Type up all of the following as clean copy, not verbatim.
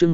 chương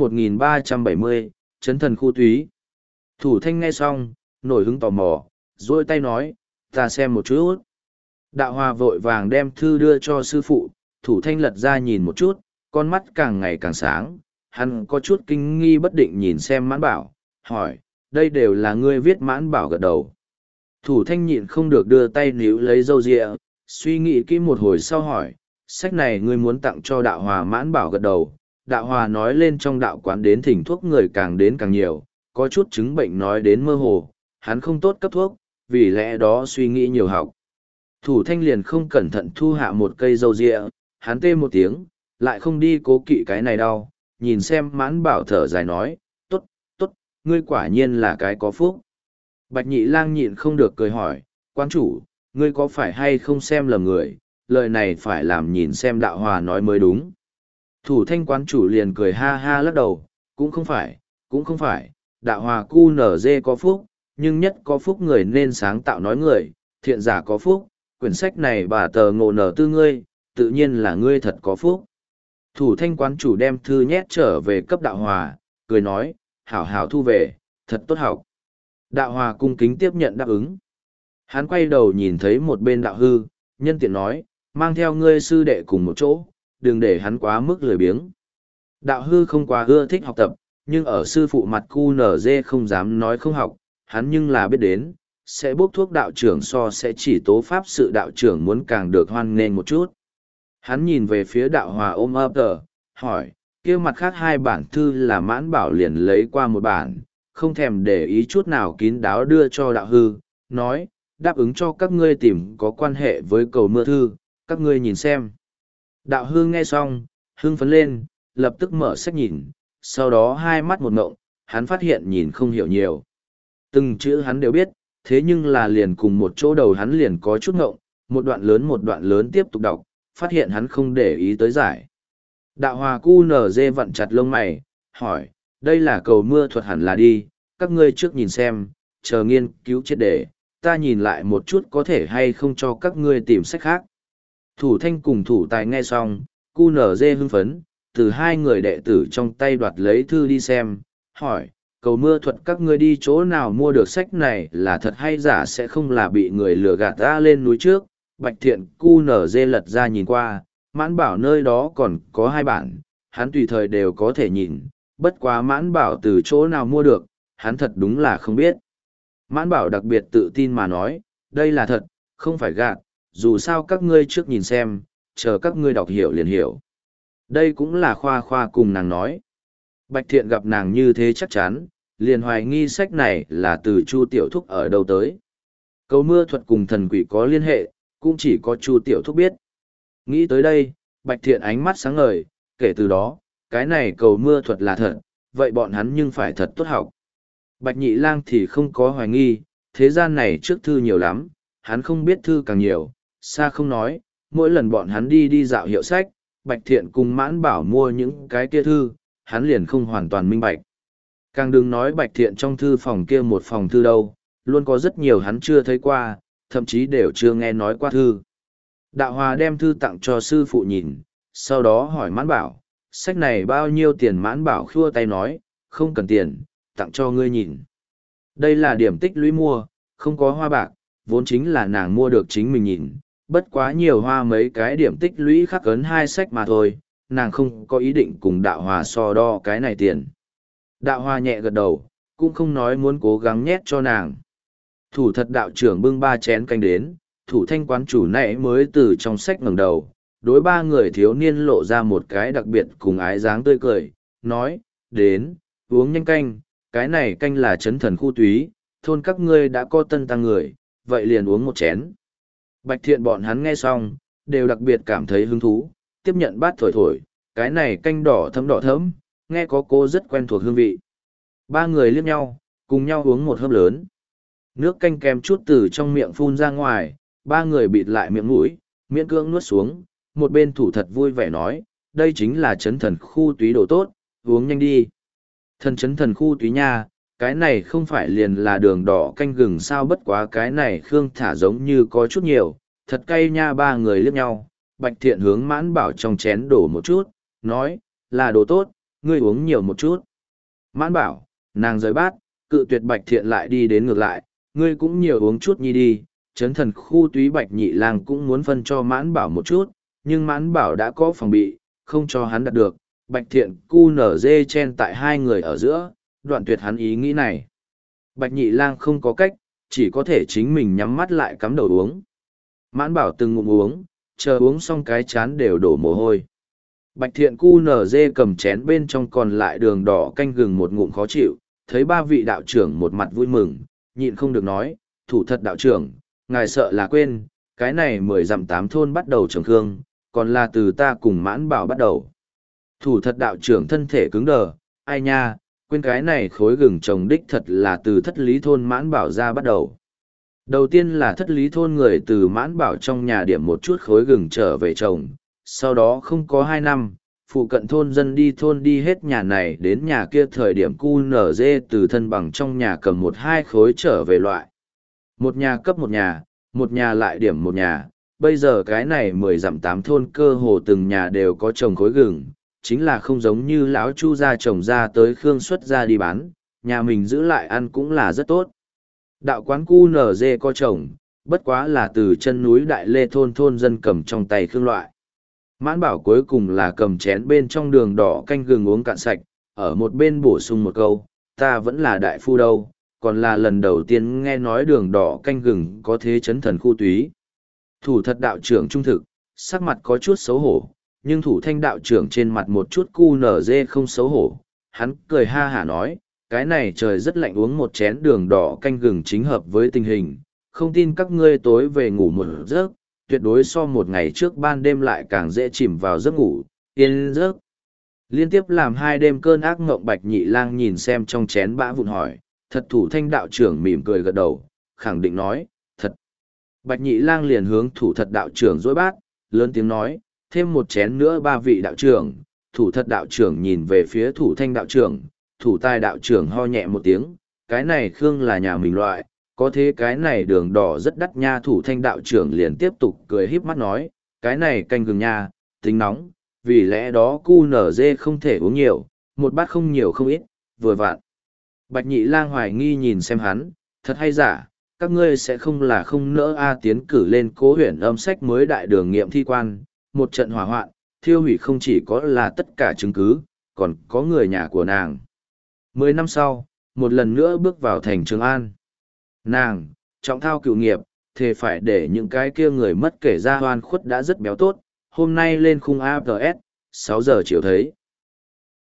1370, Chấn thần khu túy. Thủ thanh nghe xong, nổi hứng tò mò, duỗi tay nói, ta xem một chút. Đạo Hòa vội vàng đem thư đưa cho sư phụ, thủ thanh lật ra nhìn một chút, con mắt càng ngày càng sáng, hắn có chút kinh nghi bất định nhìn xem Mãn Bảo, hỏi, đây đều là ngươi viết? Mãn Bảo gật đầu. Thủ thanh nhịn không được đưa tay níu lấy râu ria, suy nghĩ kỹ một hồi sau hỏi, sách này ngươi muốn tặng cho Đạo Hòa? Mãn Bảo gật đầu. Đạo Hòa nói lên trong đạo quán đến thỉnh thuốc người càng đến càng nhiều, có chút chứng bệnh nói đến mơ hồ, hắn không tốt cấp thuốc, vì lẽ đó suy nghĩ nhiều học. Thủ thanh liền không cẩn thận thu hạ một cây râu ria, hắn tê một tiếng, lại không đi cố kỵ cái này đau, nhìn xem Mãn Bảo thở dài nói, tốt, tốt, ngươi quả nhiên là cái có phúc. Bạch Nhị Lang nhịn không được cười hỏi, quán chủ, ngươi có phải hay không xem lầm người, lời này phải làm nhìn xem Đạo Hòa nói mới đúng. Thủ thanh quán chủ liền cười ha ha lắc đầu, cũng không phải, Đạo Hòa cu nở dê có phúc, nhưng nhất có phúc người nên sáng tạo nói người, thiện giả có phúc, quyển sách này bà tờ ngộ nở tư ngươi, tự nhiên là ngươi thật có phúc. Thủ thanh quán chủ đem thư nhét trở về cấp Đạo Hòa, cười nói, hảo hảo thu về, thật tốt học. Đạo Hòa cung kính tiếp nhận đáp ứng. Hắn quay đầu nhìn thấy một bên Đạo Hư, nhân tiện nói, mang theo ngươi sư đệ cùng một chỗ, đừng để hắn quá mức lười biếng. Đạo Hư không quá ưa thích học tập, nhưng ở sư phụ mặt QNZ không dám nói không học, hắn nhưng là biết đến, sẽ bốc thuốc đạo trưởng so sẽ chỉ tố pháp sự đạo trưởng muốn càng được hoan nghênh một chút. Hắn nhìn về phía Đạo Hòa ôm ấp tờ, hỏi, kia mặt khác hai bản thư là Mãn Bảo liền lấy qua một bản, không thèm để ý chút nào kín đáo đưa cho Đạo Hư, nói, đáp ứng cho các ngươi tìm có quan hệ với cầu mưa thư, các ngươi nhìn xem. Đạo Hư nghe xong, hưng phấn lên, lập tức mở sách nhìn, sau đó hai mắt một ngộng, hắn phát hiện nhìn không hiểu nhiều. Từng chữ hắn đều biết, thế nhưng là liền cùng một chỗ đầu hắn liền có chút ngộng, một đoạn lớn tiếp tục đọc, phát hiện hắn không để ý tới giải. Đạo Hòa cu nở dê vặn chặt lông mày, hỏi, đây là cầu mưa thuật hẳn là đi, các ngươi trước nhìn xem, chờ nghiên cứu triệt để, ta nhìn lại một chút có thể hay không cho các ngươi tìm sách khác. Thủ thanh cùng thủ tài nghe xong, cu nở dê hưng phấn, từ hai người đệ tử trong tay đoạt lấy thư đi xem, hỏi, cầu mưa thuật các ngươi đi chỗ nào mua được sách này là thật hay giả, sẽ không là bị người lừa gạt ra lên núi trước. Bạch Thiện cu nở dê lật ra nhìn qua, Mãn Bảo nơi đó còn có hai bản, hắn tùy thời đều có thể nhìn, bất quá Mãn Bảo từ chỗ nào mua được, hắn thật đúng là không biết. Mãn Bảo đặc biệt tự tin mà nói, đây là thật, không phải gạt, dù sao các ngươi trước nhìn xem, chờ các ngươi đọc hiểu liền hiểu. Đây cũng là khoa khoa cùng nàng nói. Bạch Thiện gặp nàng như thế chắc chắn, liền hoài nghi sách này là từ Chu Tiểu Thúc ở đâu tới. Cầu mưa thuật cùng thần quỷ có liên hệ, cũng chỉ có Chu Tiểu Thúc biết. Nghĩ tới đây, Bạch Thiện ánh mắt sáng ngời, kể từ đó, cái này cầu mưa thuật là thật, vậy bọn hắn nhưng phải thật tốt học. Bạch Nhị Lang thì không có hoài nghi, thế gian này trước thư nhiều lắm, hắn không biết thư càng nhiều, xa không nói, mỗi lần bọn hắn đi dạo hiệu sách, Bạch Thiện cùng Mãn Bảo mua những cái kia thư, hắn liền không hoàn toàn minh bạch. Càng đừng nói Bạch Thiện trong thư phòng kia một phòng thư đâu, luôn có rất nhiều hắn chưa thấy qua, thậm chí đều chưa nghe nói qua thư. Đạo Hòa đem thư tặng cho sư phụ nhìn, sau đó hỏi Mãn Bảo, sách này bao nhiêu tiền? Mãn Bảo khua tay nói, không cần tiền, tặng cho ngươi nhìn. Đây là điểm tích lũy mua, không có hoa bạc, vốn chính là nàng mua được chính mình nhìn, bất quá nhiều hoa mấy cái điểm tích lũy khắc ấn hai sách mà thôi, nàng không có ý định cùng Đạo Hòa so đo cái này tiền. Đạo Hòa nhẹ gật đầu, cũng không nói muốn cố gắng nhét cho nàng. Thủ thật đạo trưởng bưng 3 chén canh đến, thủ thanh quán chủ nãy mới từ trong sách ngẩng đầu, đối 3 người thiếu niên lộ ra một cái đặc biệt cùng ái dáng tươi cười, nói, đến, uống nhanh canh, cái này canh là chấn thần khu túy, thôn các ngươi đã có tân tăng người, vậy liền uống một chén. Bạch Thiện bọn hắn nghe xong, đều đặc biệt cảm thấy hứng thú, tiếp nhận bát thổi thổi, cái này canh đỏ thấm, nghe có cô rất quen thuộc hương vị. 3 người liếc nhau, cùng nhau uống một hớp lớn. Nước canh kèm chút từ trong miệng phun ra ngoài, 3 người bịt lại miệng mũi, miễn cưỡng nuốt xuống, một bên thủ thật vui vẻ nói, đây chính là chấn thần khu túy đồ tốt, uống nhanh đi. Thần chấn thần khu túy nha, cái này không phải liền là đường đỏ canh gừng sao, bất quá cái này Khương thả giống như có chút nhiều, thật cay nha. 3 người liếc nhau, Bạch Thiện hướng Mãn Bảo trong chén đổ một chút, nói, là đồ tốt, ngươi uống nhiều một chút. Mãn bảo, nàng rời bát, cự tuyệt Bạch Thiện lại đi đến ngược lại, ngươi cũng nhiều uống chút nhi đi. Chấn thần khu túy Bạch Nhị Lang cũng muốn phân cho Mãn bảo một chút, nhưng Mãn bảo đã có phòng bị, không cho hắn đặt được. Bạch Thiện cu nở dê chen tại hai người ở giữa, đoạn tuyệt hắn ý nghĩ này. Bạch Nhị Lang không có cách, chỉ có thể chính mình nhắm mắt lại cắm đầu uống. Mãn bảo từng ngụm uống, chờ uống xong cái chán đều đổ mồ hôi. Bạch Thiện cu nở dê cầm chén bên trong còn lại đường đỏ canh gừng một ngụm khó chịu, thấy ba vị đạo trưởng một mặt vui mừng, nhịn không được nói, thủ thật đạo trưởng, ngài sợ là quên, cái này 10 dặm 8 thôn bắt đầu trồng khương, còn là từ ta cùng Mãn bảo bắt đầu. Thủ thật đạo trưởng thân thể cứng đờ, ai nha, quên cái này khối gừng trồng đích thật là từ thất lý thôn Mãn bảo ra bắt đầu. Đầu tiên là thất lý thôn người từ Mãn bảo trong nhà điểm một chút khối gừng trở về trồng, sau đó không có 2 năm, phụ cận thôn dân đi hết nhà này đến nhà kia thời điểm cu nở dê từ thân bằng trong nhà cầm 1-2 khối trở về loại. Một nhà cấp một nhà lại điểm một nhà, bây giờ cái này 10 dặm 8 thôn cơ hồ từng nhà đều có trồng khối gừng, chính là không giống như lão Chu gia trồng ra tới Khương xuất ra đi bán, nhà mình giữ lại ăn cũng là rất tốt. Đạo quán cu nở dê có trồng, bất quá là từ chân núi Đại Lê thôn dân cầm trong tay Khương loại. Mãn bảo cuối cùng là cầm chén bên trong đường đỏ canh gừng uống cạn sạch, ở một bên bổ sung một câu, ta vẫn là đại phu đâu, còn là lần đầu tiên nghe nói đường đỏ canh gừng có thế chấn thần khu túy. Thủ thật đạo trưởng trung thực, sắc mặt có chút xấu hổ, nhưng thủ thanh đạo trưởng trên mặt một chút cu nở dê không xấu hổ, hắn cười ha hả nói, cái này trời rất lạnh uống một chén đường đỏ canh gừng chính hợp với tình hình, không tin các ngươi tối về ngủ một giấc, tuyệt đối so một ngày trước ban đêm lại càng dễ chìm vào giấc ngủ, yên giấc. Liên tiếp làm 2 đêm cơn ác ngộng Bạch Nhị Lang nhìn xem trong chén bã vụn hỏi, thật thủ thanh đạo trưởng mỉm cười gật đầu, khẳng định nói, thật. Bạch Nhị Lang liền hướng thủ thật đạo trưởng dối bát, lớn tiếng nói, thêm một chén nữa 3 vị đạo trưởng. Thủ thật đạo trưởng nhìn về phía thủ thanh đạo trưởng, thủ tài đạo trưởng ho nhẹ một tiếng, cái này Khương là nhà mình loại, có thế cái này đường đỏ rất đắt nha. Thủ thanh đạo trưởng liền tiếp tục cười híp mắt nói, cái này canh gừng nha, tính nóng, vì lẽ đó cu nở dê không thể uống nhiều, một bát không nhiều không ít, vừa vặn. Bạch Nhị Lang hoài nghi nhìn xem hắn, thật hay giả, các ngươi sẽ không là không nỡ tiến cử lên Cố Huyền Âm sách mới đại đường nghiệm thi quan, một trận hỏa hoạn, thiêu hủy không chỉ có là tất cả chứng cứ, còn có người nhà của nàng. 10 năm sau, một lần nữa bước vào thành Trường An. Nàng, trọng thao cựu nghiệp, thề phải để những cái kia người mất kể ra oan khuất đã rất béo tốt, hôm nay lên khung APS, 6 giờ chiều thấy.